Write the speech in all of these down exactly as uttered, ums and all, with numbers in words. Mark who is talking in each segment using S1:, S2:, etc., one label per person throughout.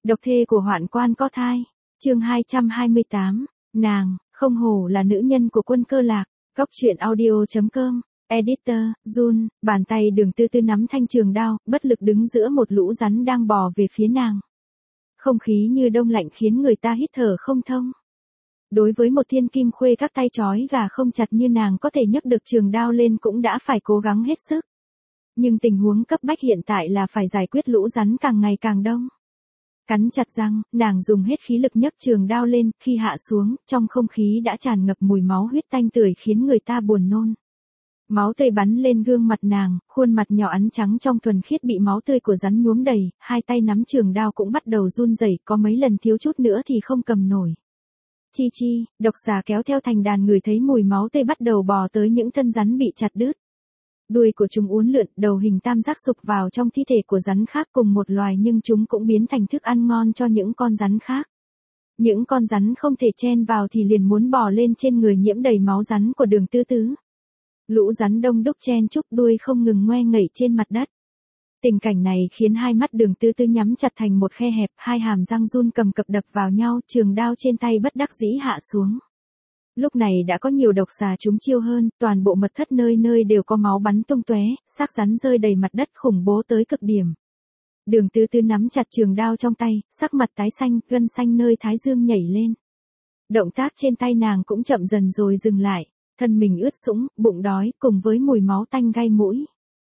S1: Độc thê của hoạn quan có thai. Chương hai trăm hai mươi tám. Nàng, không hổ là nữ nhân của Quân Cơ Lạc. Góc truyện audio chấm com. Editor, Jun, bàn tay Đường Tư Tư nắm thanh trường đao, bất lực đứng giữa một lũ rắn đang bò về phía nàng. Không khí như đông lạnh khiến người ta hít thở không thông. Đối với một thiên kim khuê các tay trói gà không chặt như nàng có thể nhấc được trường đao lên cũng đã phải cố gắng hết sức. Nhưng tình huống cấp bách hiện tại là phải giải quyết lũ rắn càng ngày càng đông. Cắn chặt răng, nàng dùng hết khí lực nhấc trường đao lên, khi hạ xuống, trong không khí đã tràn ngập mùi máu huyết tanh tưởi khiến người ta buồn nôn. Máu tươi bắn lên gương mặt nàng, khuôn mặt nhỏ ắn trắng trong thuần khiết bị máu tươi của rắn nhuốm đầy, hai tay nắm trường đao cũng bắt đầu run rẩy, có mấy lần thiếu chút nữa thì không cầm nổi. Chi chi, độc xà kéo theo thành đàn người thấy mùi máu tươi bắt đầu bò tới những thân rắn bị chặt đứt. Đuôi của chúng uốn lượn, đầu hình tam giác sụp vào trong thi thể của rắn khác cùng một loài nhưng chúng cũng biến thành thức ăn ngon cho những con rắn khác. Những con rắn không thể chen vào thì liền muốn bò lên trên người nhiễm đầy máu rắn của Đường Tư Tư. Lũ rắn đông đúc chen chúc đuôi không ngừng ngoe ngẩy trên mặt đất. Tình cảnh này khiến hai mắt Đường Tư Tư nhắm chặt thành một khe hẹp, hai hàm răng run cầm cập đập vào nhau, trường đao trên tay bất đắc dĩ hạ xuống. Lúc này đã có nhiều độc xà trúng chiêu hơn, toàn bộ mật thất nơi nơi đều có máu bắn tung tóe, xác rắn rơi đầy mặt đất khủng bố tới cực điểm. Đường Tư Tư nắm chặt trường đao trong tay, sắc mặt tái xanh, gân xanh nơi thái dương nhảy lên. Động tác trên tay nàng cũng chậm dần rồi dừng lại, thân mình ướt sũng, bụng đói, cùng với mùi máu tanh gai mũi.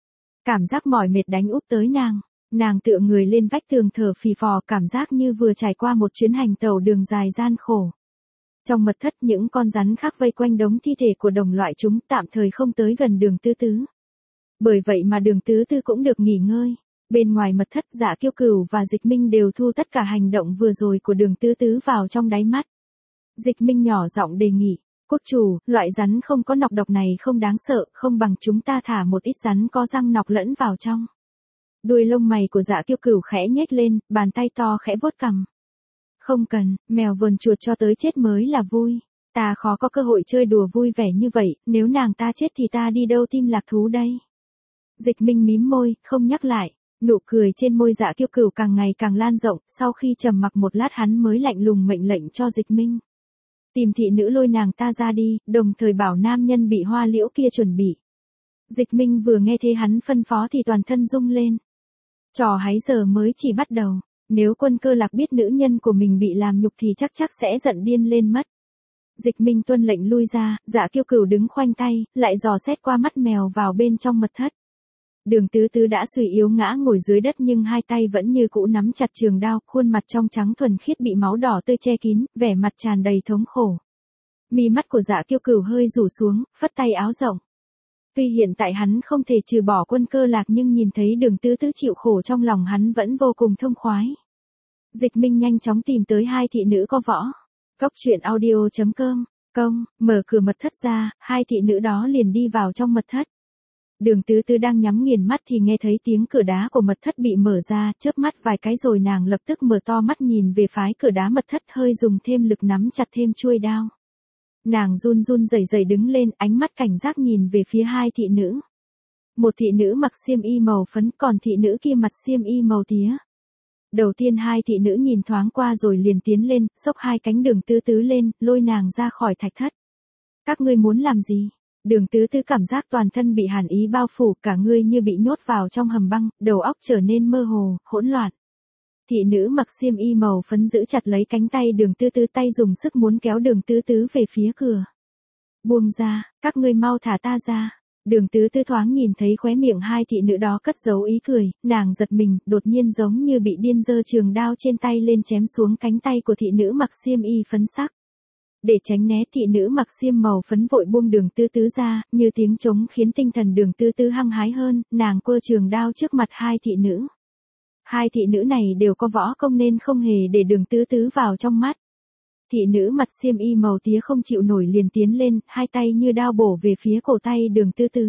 S1: Cảm giác mỏi mệt đánh úp tới nàng, nàng tựa người lên vách tường thở phì phò, cảm giác như vừa trải qua một chuyến hành tàu đường dài gian khổ. Trong mật thất những con rắn khác vây quanh đống thi thể của đồng loại chúng tạm thời không tới gần Đường Tư Tư. Bởi vậy mà Đường Tư Tư cũng được nghỉ ngơi. Bên ngoài mật thất Dạ Kiêu Cửu và Dịch Minh đều thu tất cả hành động vừa rồi của Đường Tư Tư vào trong đáy mắt. Dịch Minh nhỏ giọng đề nghị, quốc chủ, loại rắn không có nọc độc này không đáng sợ, không bằng chúng ta thả một ít rắn có răng nọc lẫn vào trong. Đuôi lông mày của Dạ Kiêu Cửu khẽ nhếch lên, bàn tay to khẽ vuốt cằm. Không cần, mèo vờn chuột cho tới chết mới là vui. Ta khó có cơ hội chơi đùa vui vẻ như vậy, nếu nàng ta chết thì ta đi đâu tìm lạc thú đây. Dịch Minh mím môi, không nhắc lại. Nụ cười trên môi Dạ Kiêu Cửu càng ngày càng lan rộng, sau khi trầm mặc một lát hắn mới lạnh lùng mệnh lệnh cho Dịch Minh. Tìm thị nữ lôi nàng ta ra đi, đồng thời bảo nam nhân bị hoa liễu kia chuẩn bị. Dịch Minh vừa nghe thế hắn phân phó thì toàn thân rung lên. Trò hái giờ mới chỉ bắt đầu. Nếu Quân Cơ Lạc biết nữ nhân của mình bị làm nhục thì chắc chắc sẽ giận điên lên mất. Dịch Minh tuân lệnh lui ra, Dạ Kiêu Cửu đứng khoanh tay, lại dò xét qua mắt mèo vào bên trong mật thất. Đường Tư Tư đã suy yếu ngã ngồi dưới đất nhưng hai tay vẫn như cũ nắm chặt trường đao, khuôn mặt trong trắng thuần khiết bị máu đỏ tươi che kín, vẻ mặt tràn đầy thống khổ. Mi mắt của Dạ Kiêu Cửu hơi rủ xuống, phất tay áo rộng. Tuy hiện tại hắn không thể trừ bỏ Quân Cơ Lạc nhưng nhìn thấy Đường Tư Tư chịu khổ trong lòng hắn vẫn vô cùng thông khoái. Dịch Minh nhanh chóng tìm tới hai thị nữ có võ. Góc truyện audio chấm com, công, mở cửa mật thất ra, hai thị nữ đó liền đi vào trong mật thất. Đường Tư Tư đang nhắm nghiền mắt thì nghe thấy tiếng cửa đá của mật thất bị mở ra, chớp mắt vài cái rồi nàng lập tức mở to mắt nhìn về phái cửa đá mật thất, hơi dùng thêm lực nắm chặt thêm chuôi đao. Nàng run run rẩy rẩy đứng lên, ánh mắt cảnh giác nhìn về phía hai thị nữ. Một thị nữ mặc xiêm y màu phấn, còn thị nữ kia mặc xiêm y màu tía. Đầu tiên hai thị nữ nhìn thoáng qua rồi liền tiến lên, xốc hai cánh Đường Tư Tư lên, lôi nàng ra khỏi thạch thất. Các ngươi muốn làm gì? Đường Tư Tư cảm giác toàn thân bị hàn ý bao phủ, cả người như bị nhốt vào trong hầm băng, đầu óc trở nên mơ hồ, hỗn loạn. Thị nữ mặc xiêm y màu phấn giữ chặt lấy cánh tay Đường Tư Tư, tay dùng sức muốn kéo Đường Tư Tư về phía cửa. Buông ra, các ngươi mau thả ta ra. Đường Tư Tư thoáng nhìn thấy khóe miệng hai thị nữ đó cất giấu ý cười, nàng giật mình, đột nhiên giống như bị điên giơ trường đao trên tay lên chém xuống cánh tay của thị nữ mặc xiêm y phấn sắc. Để tránh né, thị nữ mặc xiêm màu phấn vội buông Đường Tư Tư ra, như tiếng trống khiến tinh thần Đường Tư Tư hăng hái hơn, nàng quơ trường đao trước mặt hai thị nữ. Hai thị nữ này đều có võ công nên không hề để Đường Tư Tư vào trong mắt. Thị nữ mặt xiêm y màu tía không chịu nổi liền tiến lên, hai tay như đao bổ về phía cổ tay Đường Tư Tư.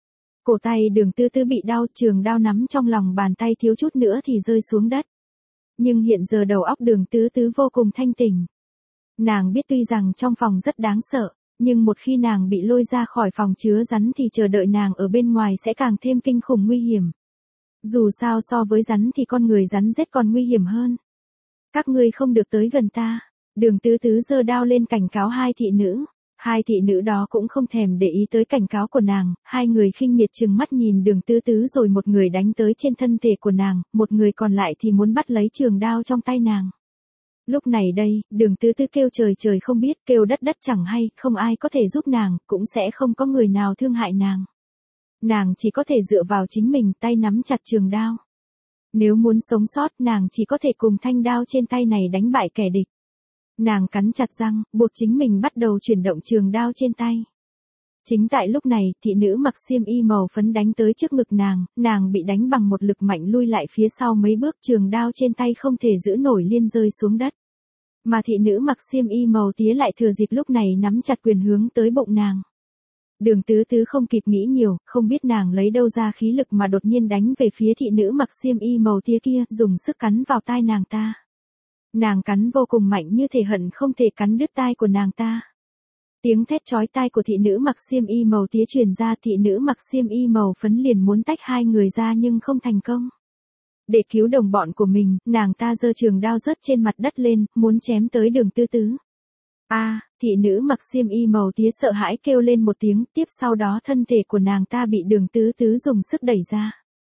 S1: Cổ tay Đường Tư Tư bị đau, trường đao nắm trong lòng bàn tay thiếu chút nữa thì rơi xuống đất. Nhưng hiện giờ đầu óc Đường Tư Tư vô cùng thanh tỉnh. Nàng biết tuy rằng trong phòng rất đáng sợ, nhưng một khi nàng bị lôi ra khỏi phòng chứa rắn thì chờ đợi nàng ở bên ngoài sẽ càng thêm kinh khủng nguy hiểm. Dù sao so với rắn thì con người rắn rết còn nguy hiểm hơn. Các ngươi không được tới gần ta. Đường Tứ Tứ giơ đao lên cảnh cáo hai thị nữ. Hai thị nữ đó cũng không thèm để ý tới cảnh cáo của nàng, hai người khinh miệt trừng mắt nhìn Đường Tứ Tứ rồi một người đánh tới trên thân thể của nàng, một người còn lại thì muốn bắt lấy trường đao trong tay nàng. Lúc này đây, Đường Tứ Tứ kêu trời trời không biết, kêu đất đất chẳng hay, không ai có thể giúp nàng, cũng sẽ không có người nào thương hại nàng. Nàng chỉ có thể dựa vào chính mình, tay nắm chặt trường đao. Nếu muốn sống sót, nàng chỉ có thể cùng thanh đao trên tay này đánh bại kẻ địch. Nàng cắn chặt răng, buộc chính mình bắt đầu chuyển động trường đao trên tay. Chính tại lúc này, thị nữ mặc xiêm y màu phấn đánh tới trước ngực nàng, nàng bị đánh bằng một lực mạnh lui lại phía sau mấy bước, trường đao trên tay không thể giữ nổi liên rơi xuống đất. Mà thị nữ mặc xiêm y màu tía lại thừa dịp lúc này nắm chặt quyền hướng tới bụng nàng. Đường Tứ Tứ không kịp nghĩ nhiều, không biết nàng lấy đâu ra khí lực mà đột nhiên đánh về phía thị nữ mặc xiêm y màu tía kia, dùng sức cắn vào tai nàng ta. Nàng cắn vô cùng mạnh như thể hận không thể cắn đứt tai của nàng ta. Tiếng thét chói tai của thị nữ mặc xiêm y màu tía truyền ra, thị nữ mặc xiêm y màu phấn liền muốn tách hai người ra nhưng không thành công. Để cứu đồng bọn của mình, nàng ta giơ trường đao rớt trên mặt đất lên, muốn chém tới Đường Tứ Tứ. A, à, thị nữ mặc xiêm y màu tía sợ hãi kêu lên một tiếng, tiếp sau đó thân thể của nàng ta bị Đường Tứ Tứ dùng sức đẩy ra.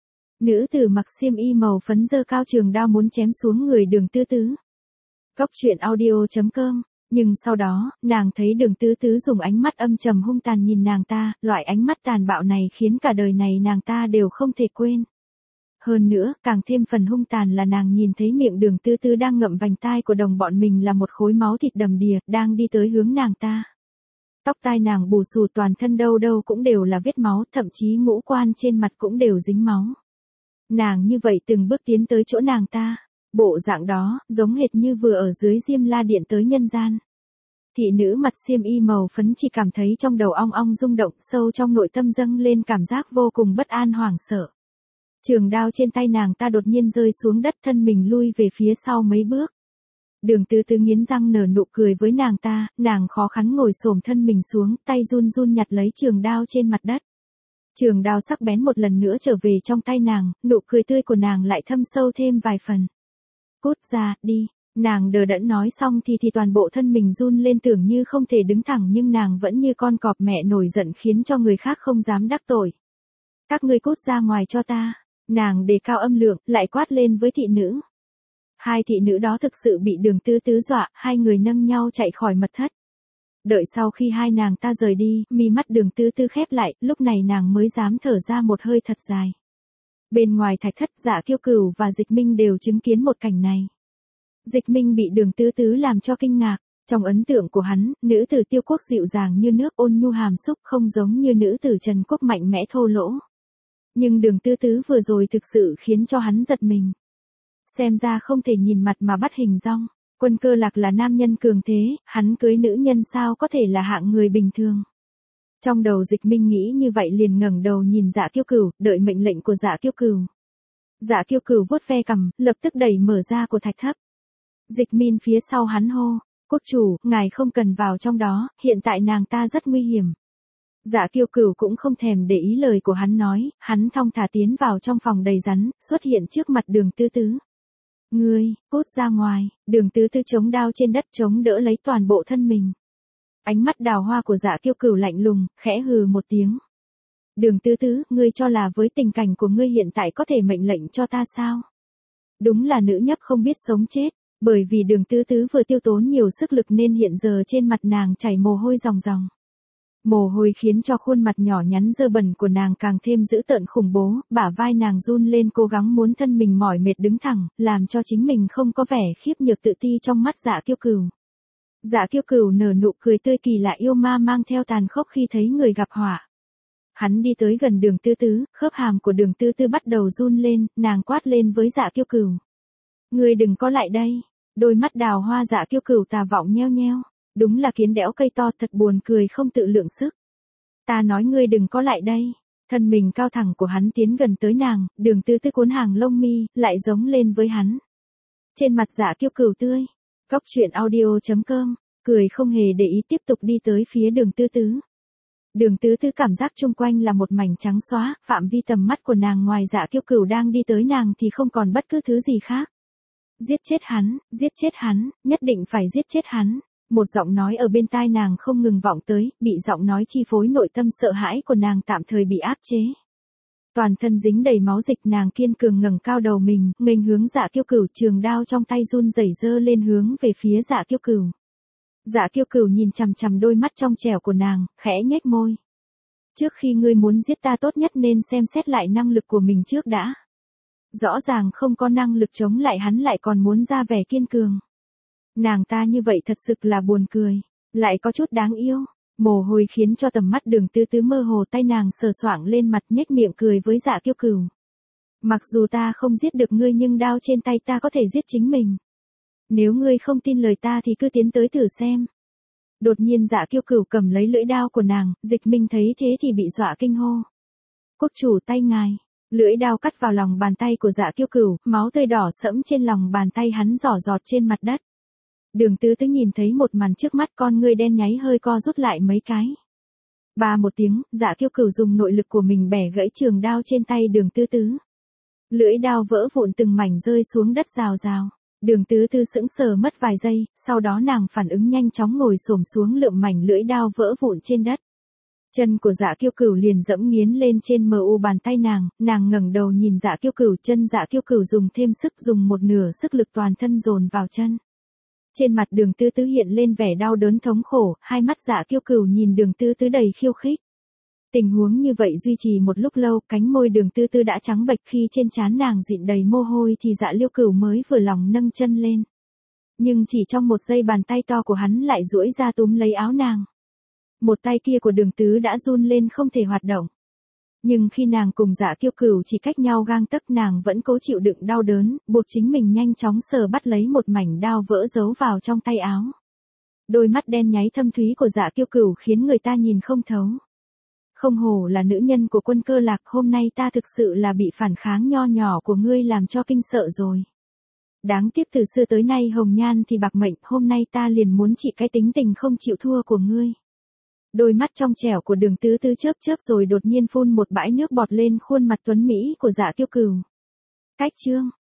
S1: Nữ tử mặc xiêm y màu phấn giơ cao trường đao muốn chém xuống người Đường Tứ Tứ. Góc truyện audio chấm com. Nhưng sau đó, nàng thấy Đường Tứ Tứ dùng ánh mắt âm trầm hung tàn nhìn nàng ta, loại ánh mắt tàn bạo này khiến cả đời này nàng ta đều không thể quên. Hơn nữa, càng thêm phần hung tàn là nàng nhìn thấy miệng Đường Tứ Tứ đang ngậm vành tai của đồng bọn mình là một khối máu thịt đầm đìa, đang đi tới hướng nàng ta. Tóc tai nàng bù xù, toàn thân đâu đâu cũng đều là vết máu, thậm chí ngũ quan trên mặt cũng đều dính máu. Nàng như vậy từng bước tiến tới chỗ nàng ta. Bộ dạng đó, giống hệt như vừa ở dưới Diêm La Điện tới nhân gian. Thị nữ mặt xiêm y màu phấn chỉ cảm thấy trong đầu ong ong rung động, sâu trong nội tâm dâng lên cảm giác vô cùng bất an hoảng sợ. Trường đao trên tay nàng ta đột nhiên rơi xuống đất, thân mình lui về phía sau mấy bước. Đường Tứ Tứ nghiến răng nở nụ cười với nàng ta, nàng khó khăn ngồi xổm thân mình xuống, tay run run nhặt lấy trường đao trên mặt đất. Trường đao sắc bén một lần nữa trở về trong tay nàng, nụ cười tươi của nàng lại thâm sâu thêm vài phần. Cút ra, đi, nàng đờ đẫn nói xong thì thì toàn bộ thân mình run lên tưởng như không thể đứng thẳng, nhưng nàng vẫn như con cọp mẹ nổi giận khiến cho người khác không dám đắc tội. Các ngươi cút ra ngoài cho ta, nàng đề cao âm lượng, lại quát lên với thị nữ. Hai thị nữ đó thực sự bị Đường Tứ Tứ dọa, hai người nâng nhau chạy khỏi mật thất. Đợi sau khi hai nàng ta rời đi, mi mắt Đường Tứ Tứ khép lại, lúc này nàng mới dám thở ra một hơi thật dài. Bên ngoài thạch thất, Dạ Kiêu Cửu và Dịch Minh đều chứng kiến một cảnh này. Dịch Minh bị Đường Tứ Tứ làm cho kinh ngạc, trong ấn tượng của hắn, nữ tử Tiêu Quốc dịu dàng như nước, ôn nhu hàm xúc, không giống như nữ tử Trần Quốc mạnh mẽ thô lỗ. Nhưng Đường Tứ Tứ vừa rồi thực sự khiến cho hắn giật mình. Xem ra không thể nhìn mặt mà bắt hình dong. Quân Cơ Lạc là nam nhân cường thế, hắn cưới nữ nhân sao có thể là hạng người bình thường. Trong đầu Dịch Minh nghĩ như vậy liền ngẩng đầu nhìn Dạ Kiêu Cửu, đợi mệnh lệnh của Dạ Kiêu Cửu. Dạ Kiêu Cửu vuốt ve cằm, lập tức đẩy mở ra của thạch thất. Dịch Minh phía sau hắn hô, quốc chủ, ngài không cần vào trong đó, hiện tại nàng ta rất nguy hiểm. Dạ Kiêu Cửu cũng không thèm để ý lời của hắn nói, hắn thong thả tiến vào trong phòng đầy rắn, xuất hiện trước mặt Đường Tứ Tứ. Ngươi, cút ra ngoài, Đường Tứ Tứ chống đao trên đất chống đỡ lấy toàn bộ thân mình. Ánh mắt đào hoa của Dạ Kiêu Cửu lạnh lùng, khẽ hừ một tiếng. Đường Tứ Tứ, ngươi cho là với tình cảnh của ngươi hiện tại có thể mệnh lệnh cho ta sao? Đúng là nữ nhấp không biết sống chết, bởi vì Đường Tứ Tứ vừa tiêu tốn nhiều sức lực nên hiện giờ trên mặt nàng chảy mồ hôi ròng ròng. Mồ hôi khiến cho khuôn mặt nhỏ nhắn dơ bẩn của nàng càng thêm dữ tợn khủng bố, bả vai nàng run lên cố gắng muốn thân mình mỏi mệt đứng thẳng, làm cho chính mình không có vẻ khiếp nhược tự ti trong mắt Dạ Kiêu Cửu. Dạ Kiêu Cửu nở nụ cười tươi kỳ lạ yêu ma mang theo tàn khốc khi thấy người gặp họa. Hắn đi tới gần Đường Tứ Tứ, khớp hàm của Đường Tứ Tứ bắt đầu run lên, nàng quát lên với Dạ Kiêu Cửu. Ngươi đừng có lại đây. Đôi mắt đào hoa Dạ Kiêu Cửu tà vọng nheo nheo. Đúng là kiến đẽo cây to, thật buồn cười không tự lượng sức. Ta nói ngươi đừng có lại đây. Thân mình cao thẳng của hắn tiến gần tới nàng, Đường Tứ Tứ cuốn hàng lông mi, lại giống lên với hắn. Trên mặt Dạ Kiêu Cửu tươi. Góc truyện audio chấm com, cười không hề để ý tiếp tục đi tới phía Đường Tứ Tứ. Đường Tứ Tứ cảm giác chung quanh là một mảnh trắng xóa, phạm vi tầm mắt của nàng ngoài Dạ Kiêu Cửu đang đi tới nàng thì không còn bất cứ thứ gì khác. Giết chết hắn, giết chết hắn, nhất định phải giết chết hắn. Một giọng nói ở bên tai nàng không ngừng vọng tới, bị giọng nói chi phối nội tâm sợ hãi của nàng tạm thời bị áp chế. Toàn thân dính đầy máu dịch, nàng kiên cường ngẩng cao đầu mình, nghênh hướng Dạ Kiêu Cửu, trường đao trong tay run rẩy giơ lên hướng về phía Dạ Kiêu Cửu. Dạ Kiêu Cửu nhìn chằm chằm đôi mắt trong trẻo của nàng, khẽ nhếch môi. Trước khi ngươi muốn giết ta tốt nhất nên xem xét lại năng lực của mình trước đã. Rõ ràng không có năng lực chống lại hắn lại còn muốn ra vẻ kiên cường. Nàng ta như vậy thật sự là buồn cười, lại có chút đáng yêu. Mồ hôi khiến cho tầm mắt Đường Tư Tư mơ hồ, tay nàng sờ soạng lên mặt nhếch miệng cười với Dạ Kiêu Cửu. Mặc dù ta không giết được ngươi nhưng đao trên tay ta có thể giết chính mình. Nếu ngươi không tin lời ta thì cứ tiến tới thử xem. Đột nhiên Dạ Kiêu Cửu cầm lấy lưỡi đao của nàng, Dịch Minh thấy thế thì bị dọa kinh hô. Quốc chủ tay ngài. Lưỡi đao cắt vào lòng bàn tay của Dạ Kiêu Cửu, máu tươi đỏ sẫm trên lòng bàn tay hắn rỏ rọt trên mặt đất. Đường Tứ Tứ nhìn thấy một màn trước mắt, con ngươi đen nháy hơi co rút lại mấy cái. Ba một tiếng, Dạ Kiêu Cửu dùng nội lực của mình bẻ gãy trường đao trên tay Đường Tứ Tứ. Lưỡi đao vỡ vụn từng mảnh rơi xuống đất rào rào. Đường Tứ Tứ sững sờ mất vài giây, sau đó nàng phản ứng nhanh chóng ngồi xổm xuống lượm mảnh lưỡi đao vỡ vụn trên đất. Chân của Dạ Kiêu Cửu liền dẫm nghiến lên trên mờ u bàn tay nàng, nàng ngẩng đầu nhìn Dạ Kiêu Cửu, chân Dạ Kiêu Cửu dùng thêm sức, dùng một nửa sức lực toàn thân dồn vào chân. Trên mặt Đường Tư Tư hiện lên vẻ đau đớn thống khổ, hai mắt Dạ Kiêu Cửu nhìn Đường Tư Tư đầy khiêu khích. Tình huống như vậy duy trì một lúc lâu, cánh môi Đường Tư Tư đã trắng bệch, khi trên trán nàng dịn đầy mồ hôi thì Dạ Liêu Cửu mới vừa lòng nâng chân lên. Nhưng chỉ trong một giây bàn tay to của hắn lại duỗi ra túm lấy áo nàng. Một tay kia của Đường Tứ đã run lên không thể hoạt động. Nhưng khi nàng cùng Dạ Kiêu Cửu chỉ cách nhau gang tấc, nàng vẫn cố chịu đựng đau đớn, buộc chính mình nhanh chóng sờ bắt lấy một mảnh đao vỡ giấu vào trong tay áo. Đôi mắt đen nháy thâm thúy của Dạ Kiêu Cửu khiến người ta nhìn không thấu. Không hổ là nữ nhân của Quân Cơ Lạc, hôm nay ta thực sự là bị phản kháng nho nhỏ của ngươi làm cho kinh sợ rồi. Đáng tiếc từ xưa tới nay hồng nhan thì bạc mệnh, hôm nay ta liền muốn trị cái tính tình không chịu thua của ngươi. Đôi mắt trong trẻo của Đường Tứ Tứ chớp chớp rồi đột nhiên phun một bãi nước bọt lên khuôn mặt tuấn mỹ của Dạ Kiêu Cửu. Cách chương